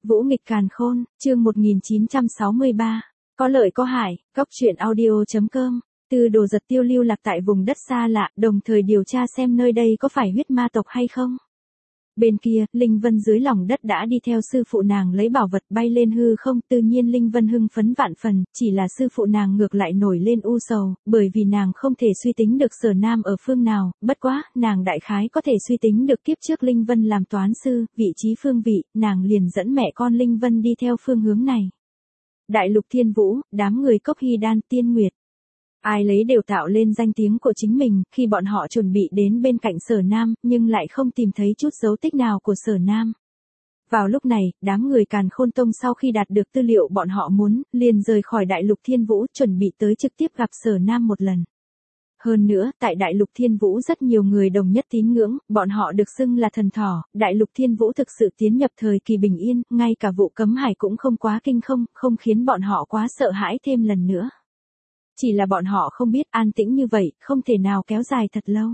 Vũ nghịch càn khôn, chương 1963. Có lợi có hại, Cóc truyện audio.com. Tư Đồ Giật Tiêu lưu lạc tại vùng đất xa lạ, đồng thời điều tra xem nơi đây có phải huyết ma tộc hay không. Bên kia, Linh Vân dưới lòng đất đã đi theo sư phụ nàng lấy bảo vật bay lên hư không, tự nhiên Linh Vân hưng phấn vạn phần, chỉ là sư phụ nàng ngược lại nổi lên u sầu, bởi vì nàng không thể suy tính được Sở Nam ở phương nào, bất quá, nàng đại khái có thể suy tính được kiếp trước Linh Vân làm toán sư, vị trí phương vị, nàng liền dẫn mẹ con Linh Vân đi theo phương hướng này. Đại lục Thiên Vũ, đám người Cốc Hy Đan, Tiên Nguyệt. Ai lấy đều tạo lên danh tiếng của chính mình, khi bọn họ chuẩn bị đến bên cạnh Sở Nam, nhưng lại không tìm thấy chút dấu tích nào của Sở Nam. Vào lúc này, đám người Càn Khôn Tông sau khi đạt được tư liệu bọn họ muốn, liền rời khỏi Đại lục Thiên Vũ, chuẩn bị tới trực tiếp gặp Sở Nam một lần. Hơn nữa, tại Đại lục Thiên Vũ rất nhiều người đồng nhất tín ngưỡng, bọn họ được xưng là thần thỏ, Đại lục Thiên Vũ thực sự tiến nhập thời kỳ bình yên, ngay cả vụ cấm hải cũng không quá kinh không khiến bọn họ quá sợ hãi thêm lần nữa. Chỉ là bọn họ không biết an tĩnh như vậy, không thể nào kéo dài thật lâu.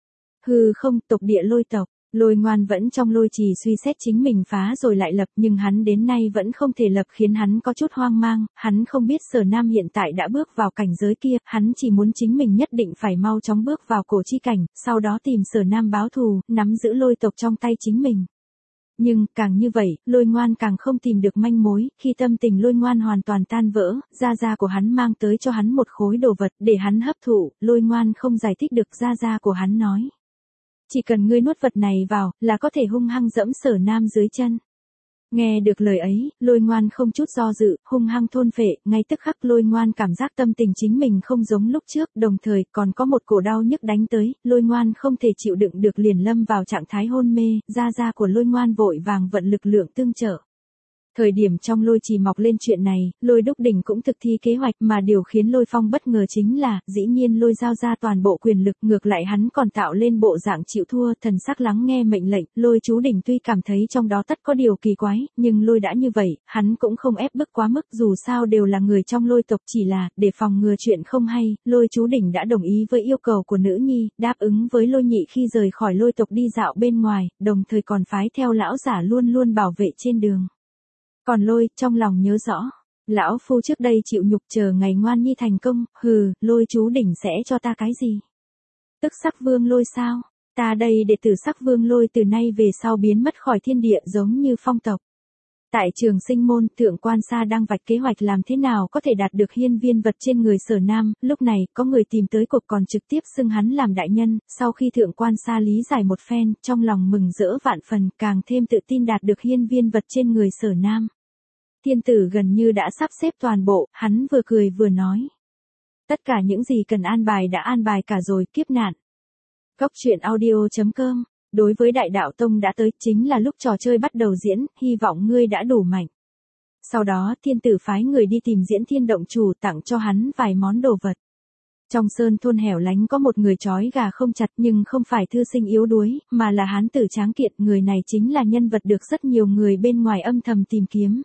Hư không, tộc địa lôi tộc, Lôi Ngoan vẫn trong lôi trì suy xét chính mình phá rồi lại lập, nhưng hắn đến nay vẫn không thể lập khiến hắn có chút hoang mang, hắn không biết Sở Nam hiện tại đã bước vào cảnh giới kia, hắn chỉ muốn chính mình nhất định phải mau chóng bước vào cổ chi cảnh, sau đó tìm Sở Nam báo thù, nắm giữ lôi tộc trong tay chính mình. Nhưng, càng như vậy, Lôi Ngoan càng không tìm được manh mối, khi tâm tình Lôi Ngoan hoàn toàn tan vỡ, gia của hắn mang tới cho hắn một khối đồ vật, để hắn hấp thụ, Lôi Ngoan không giải thích được gia của hắn nói. Chỉ cần ngươi nuốt vật này vào, là có thể hung hăng dẫm Sở Nam dưới chân. Nghe được lời ấy, Lôi Ngoan không chút do dự, hung hăng thôn phệ, ngay tức khắc Lôi Ngoan cảm giác tâm tình chính mình không giống lúc trước, đồng thời còn có một cổ đau nhức đánh tới, Lôi Ngoan không thể chịu đựng được liền lâm vào trạng thái hôn mê, gia của Lôi Ngoan vội vàng vận lực lượng tương trợ. Thời điểm trong lôi trì mọc lên chuyện này, Lôi Đúc Đỉnh cũng thực thi kế hoạch mà điều khiến Lôi Phong bất ngờ chính là, dĩ nhiên Lôi giao ra toàn bộ quyền lực, ngược lại hắn còn tạo lên bộ dạng chịu thua, thần sắc lắng nghe mệnh lệnh, Lôi Chú Đỉnh tuy cảm thấy trong đó tất có điều kỳ quái, nhưng Lôi đã như vậy, hắn cũng không ép bức quá mức, dù sao đều là người trong Lôi tộc, chỉ là, để phòng ngừa chuyện không hay, Lôi Chú Đỉnh đã đồng ý với yêu cầu của nữ nhi, đáp ứng với Lôi Nhị khi rời khỏi Lôi tộc đi dạo bên ngoài, đồng thời còn phái theo lão giả luôn luôn bảo vệ trên đường. Còn Lôi, trong lòng nhớ rõ, lão phu trước đây chịu nhục chờ ngày ngoan nhi thành công, Lôi Chú Đỉnh sẽ cho ta cái gì? Tức sắc vương Lôi sao? Ta đây đệ tử sắc vương Lôi từ nay về sau biến mất khỏi thiên địa giống như phong tộc. Tại Trường Sinh môn, Thượng Quan Sa đang vạch kế hoạch làm thế nào có thể đạt được hiên viên vật trên người Sở Nam, lúc này, có người tìm tới cuộc còn trực tiếp xưng hắn làm đại nhân, sau khi Thượng Quan Sa lý giải một phen, trong lòng mừng rỡ vạn phần, càng thêm tự tin đạt được hiên viên vật trên người Sở Nam. Thiên tử gần như đã sắp xếp toàn bộ, hắn vừa cười vừa nói. Tất cả những gì cần an bài đã an bài cả rồi, kiếp nạn. Cóc truyện audio.com. Đối với Đại Đạo Tông đã tới, chính là lúc trò chơi bắt đầu diễn, hy vọng ngươi đã đủ mạnh. Sau đó, thiên tử phái người đi tìm Diễn Thiên Động chủ tặng cho hắn vài món đồ vật. Trong sơn thôn hẻo lánh có một người trói gà không chặt nhưng không phải thư sinh yếu đuối, mà là hán tử tráng kiện, người này chính là nhân vật được rất nhiều người bên ngoài âm thầm tìm kiếm.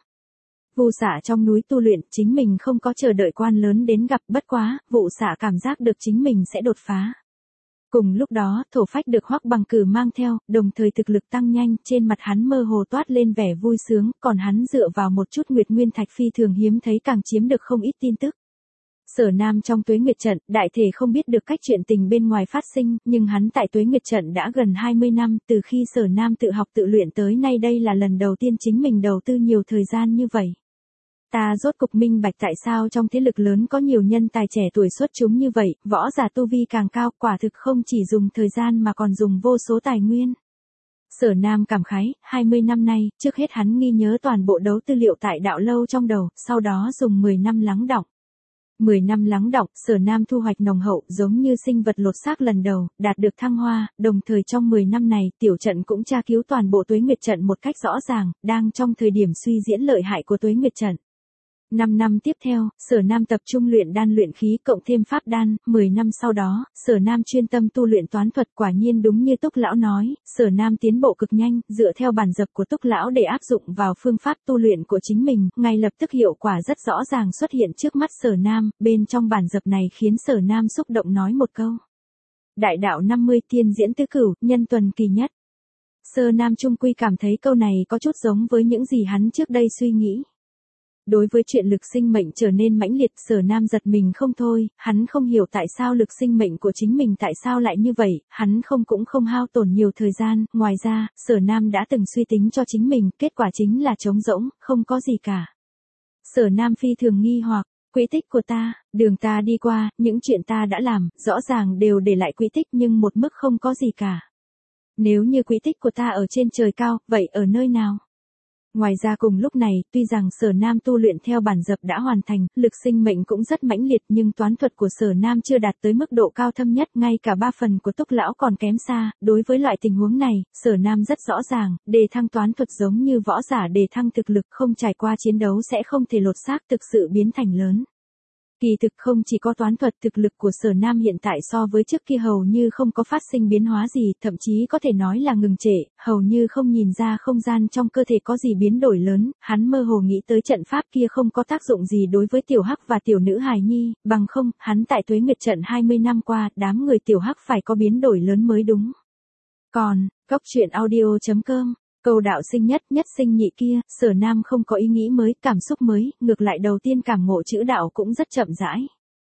Vụ Xạ trong núi tu luyện, chính mình không có chờ đợi quan lớn đến gặp, bất quá, Vụ Xạ cảm giác được chính mình sẽ đột phá. Cùng lúc đó, thổ phách được Hoắc Bằng Cử mang theo, đồng thời thực lực tăng nhanh, trên mặt hắn mơ hồ toát lên vẻ vui sướng, còn hắn dựa vào một chút Nguyệt Nguyên Thạch phi thường hiếm thấy càng chiếm được không ít tin tức. Sở Nam trong Tuế Nguyệt Trận, đại thể không biết được cách chuyện tình bên ngoài phát sinh, nhưng hắn tại Tuế Nguyệt Trận đã gần 20 năm, từ khi Sở Nam tự học tự luyện tới nay đây là lần đầu tiên chính mình đầu tư nhiều thời gian như vậy. Ta rốt cục minh bạch tại sao trong thế lực lớn có nhiều nhân tài trẻ tuổi xuất chúng như vậy, võ giả tu vi càng cao, quả thực không chỉ dùng thời gian mà còn dùng vô số tài nguyên. Sở Nam cảm khái, 20 năm nay, trước hết hắn ghi nhớ toàn bộ đấu tư liệu tại đạo lâu trong đầu, sau đó dùng 10 năm lắng đọng. 10 năm lắng đọng, Sở Nam thu hoạch nồng hậu, giống như sinh vật lột xác lần đầu, đạt được thăng hoa, đồng thời trong 10 năm này, tiểu trận cũng tra cứu toàn bộ Tuế Nguyệt Trận một cách rõ ràng, đang trong thời điểm suy diễn lợi hại của Tuế Nguyệt Trận. 5 năm tiếp theo, Sở Nam tập trung luyện đan luyện khí cộng thêm pháp đan, 10 năm sau đó, Sở Nam chuyên tâm tu luyện toán thuật, quả nhiên đúng như Túc Lão nói, Sở Nam tiến bộ cực nhanh, dựa theo bản dập của Túc Lão để áp dụng vào phương pháp tu luyện của chính mình, ngay lập tức hiệu quả rất rõ ràng xuất hiện trước mắt Sở Nam, bên trong bản dập này khiến Sở Nam xúc động nói một câu. Đại đạo 50 tiên diễn tứ cửu, nhân tuần kỳ nhất. Sở Nam chung quy cảm thấy câu này có chút giống với những gì hắn trước đây suy nghĩ. Đối với chuyện lực sinh mệnh trở nên mãnh liệt, Sở Nam giật mình không thôi, hắn không hiểu tại sao lực sinh mệnh của chính mình tại sao lại như vậy, hắn cũng không hao tổn nhiều thời gian, ngoài ra, Sở Nam đã từng suy tính cho chính mình, kết quả chính là trống rỗng, không có gì cả. Sở Nam phi thường nghi hoặc, quỹ tích của ta, đường ta đi qua, những chuyện ta đã làm, rõ ràng đều để lại quỹ tích nhưng một mức không có gì cả. Nếu như quỹ tích của ta ở trên trời cao, vậy ở nơi nào? Ngoài ra cùng lúc này, tuy rằng Sở Nam tu luyện theo bản dập đã hoàn thành, lực sinh mệnh cũng rất mãnh liệt nhưng toán thuật của Sở Nam chưa đạt tới mức độ cao thâm nhất, ngay cả 3 phần của Túc lão còn kém xa, đối với loại tình huống này, Sở Nam rất rõ ràng, đề thăng toán thuật giống như võ giả đề thăng thực lực, không trải qua chiến đấu sẽ không thể lột xác thực sự biến thành lớn. Kỳ thực không chỉ có toán thuật, thực lực của Sở Nam hiện tại so với trước kia hầu như không có phát sinh biến hóa gì, thậm chí có thể nói là ngừng trệ, hầu như không nhìn ra không gian trong cơ thể có gì biến đổi lớn, hắn mơ hồ nghĩ tới trận pháp kia không có tác dụng gì đối với tiểu hắc và tiểu nữ hài nhi, bằng không, hắn tại Tuế Nguyệt trận 20 năm qua, đám người tiểu hắc phải có biến đổi lớn mới đúng. Còn, góc truyện audio.com, câu đạo sinh nhất sinh nhị kia, Sở Nam không có ý nghĩ mới, cảm xúc mới, ngược lại đầu tiên cảm ngộ chữ đạo cũng rất chậm rãi.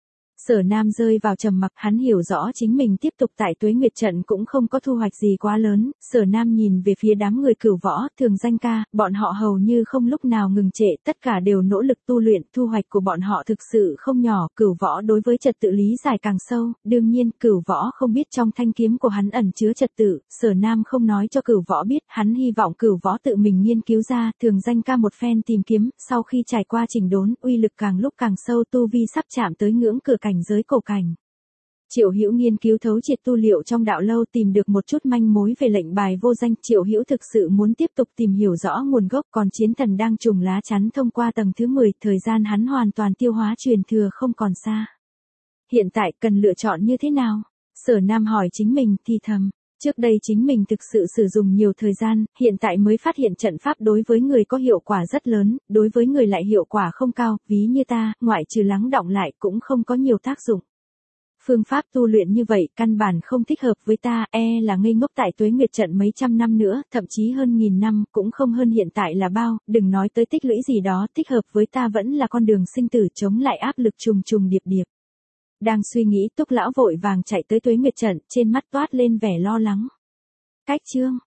Sở Nam rơi vào trầm mặc, hắn hiểu rõ chính mình tiếp tục tại Tuế Nguyệt trận cũng không có thu hoạch gì quá lớn, Sở Nam nhìn về phía đám người Cửu Võ, Thường Danh Ca, bọn họ hầu như không lúc nào ngừng trệ, tất cả đều nỗ lực tu luyện, thu hoạch của bọn họ thực sự không nhỏ, Cửu Võ đối với trật tự lý giải càng sâu, đương nhiên, Cửu Võ không biết trong thanh kiếm của hắn ẩn chứa trật tự, Sở Nam không nói cho Cửu Võ biết, hắn hy vọng Cửu Võ tự mình nghiên cứu ra, Thường Danh Ca một phen tìm kiếm, sau khi trải qua chỉnh đốn, uy lực càng lúc càng sâu, tu vi sắp chạm tới ngưỡng cửa cảnh giới cổ cảnh. Triệu Hữu nghiên cứu thấu triệt tu liệu trong đạo lâu, tìm được một chút manh mối về lệnh bài vô danh, Triệu Hữu thực sự muốn tiếp tục tìm hiểu rõ nguồn gốc, còn chiến thần đang trùng lá chắn thông qua tầng thứ 10, thời gian hắn hoàn toàn tiêu hóa truyền thừa không còn xa. Hiện tại cần lựa chọn như thế nào? Sở Nam hỏi chính mình, thì thầm. Trước đây chính mình thực sự sử dụng nhiều thời gian, hiện tại mới phát hiện trận pháp đối với người có hiệu quả rất lớn, đối với người lại hiệu quả không cao, ví như ta, ngoại trừ lắng đọng lại cũng không có nhiều tác dụng. Phương pháp tu luyện như vậy căn bản không thích hợp với ta, là ngây ngốc tại Tuế Nguyệt trận mấy trăm năm nữa, thậm chí hơn 1000 năm, cũng không hơn hiện tại là bao, đừng nói tới tích lũy gì đó, thích hợp với ta vẫn là con đường sinh tử chống lại áp lực trùng trùng điệp điệp. Đang suy nghĩ, Túc lão vội vàng chạy tới Tuế Nguyệt trận, trên mắt toát lên vẻ lo lắng. Cách chương